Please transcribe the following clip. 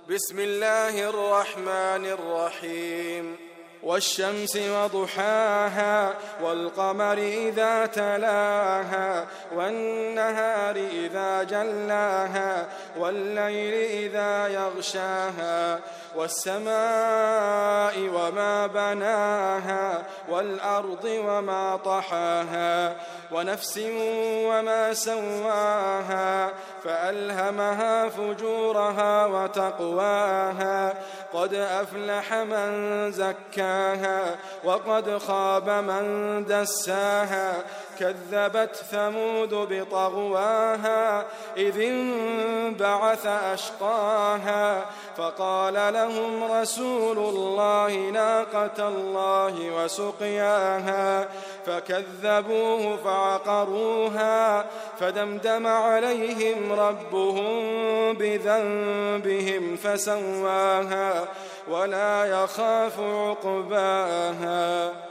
بسم الله الرحمن الرحيم والشمس وضحاها والقمر إذا تلاها والنهار إذا جلاها والليل إذا يغشاها والسماء وما بناها والأرض وما طحاها ونفس وما سواها فألهمها فجورها وتقواها قد أفلح من زكاها وقد خاب من دساها كذبت ثمود بطغواها إذ انبعث أشقاها فقال لهم رسول الله ناقة الله وسقياها فكذبوه فعقروها فدمدم عليهم ربهم بذنبهم فسواها ولا يخاف عقباها.